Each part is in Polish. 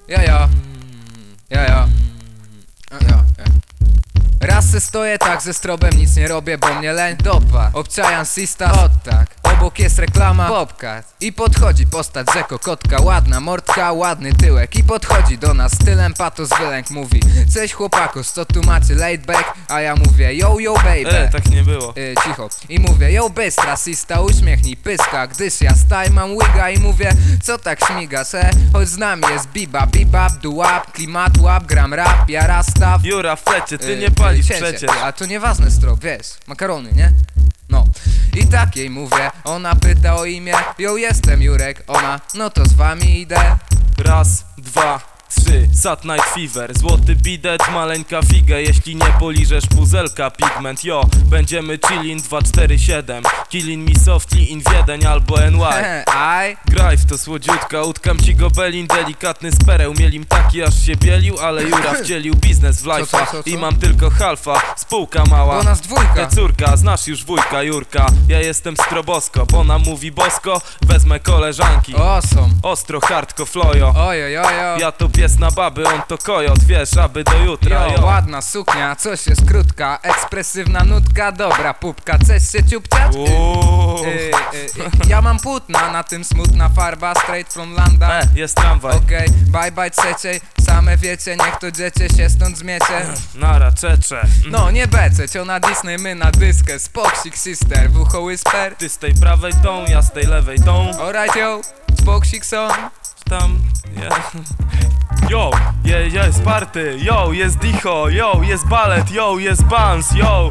Ja. Raz se stoję tak ze strobem, nic nie robię, bo mnie leń dopa. Obczajam sista, o tak. Obok jest reklama Bobcat. I podchodzi postać rzeko kotka, ładna mordka, ładny tyłek. I podchodzi do nas stylem patos wylęk. Mówi: cześć chłopakus, co tu macie, laid back? A ja mówię: yo baby. Tak nie było. Cicho. I mówię: yo bystra, sista, uśmiechnij pyska. Gdyż ja staj mam wiga i mówię: co tak śmigasz, choć z nami jest bibap, duap, klimat łap, gram rap, ja rastaw. Jura w flecie, ty nie palisz przecież. A to nieważne strop, wiesz, makarony, nie? No. I tak jej mówię, ona pyta o imię, yo jestem Jurek, ona: no to z wami idę. Raz, dwa, trzy, Sat Night Fever. Złoty bidet, maleńka figę. Jeśli nie poliżesz puzelka, pigment. Jo, będziemy chillin 247. Killin mi softly in Wiedeń albo NY. Aj. Graj w to słodziutka, utkam ci gobelin. Delikatny z pereł, mielim taki aż się bielił. Ale Jura wcielił biznes w life'a Co? i mam tylko halfa, spółka mała. Bo nas dwójka. Te córka, znasz już wujka Jurka. Ja jestem stroboskop, ona mówi bosko. Wezmę koleżanki, Awesome. ostro, hardko, flojo. Ojojojo. Ja to pies na baby, on to kojot, wiesz, aby do jutra. Jo, ładna suknia, coś jest krótka, ekspresywna nutka, dobra pupka, chcesz się ciupciać? Ja mam płótna, na tym smutna farba, straight from London. Jest tramwaj. Okej, bye trzeciej, same wiecie, niech to dziecię się stąd zmiecie. Nara, czecze. No nie beceć, ona Disney, my na dyskę, spoksik sister, w ucho whisper. Ty z tej prawej tą, ja z tej lewej tą. Alright yo, spoksik son. Tam, yo, jest party, yo, jest dicho, yo, jest balet, yo, jest bans, yo.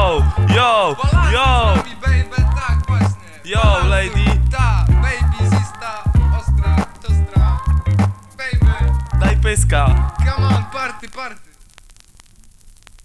Tak właśnie. Yo, lady. Ta, baby, zista, ostra, tostra, baby. Daj pyska. Come on, party.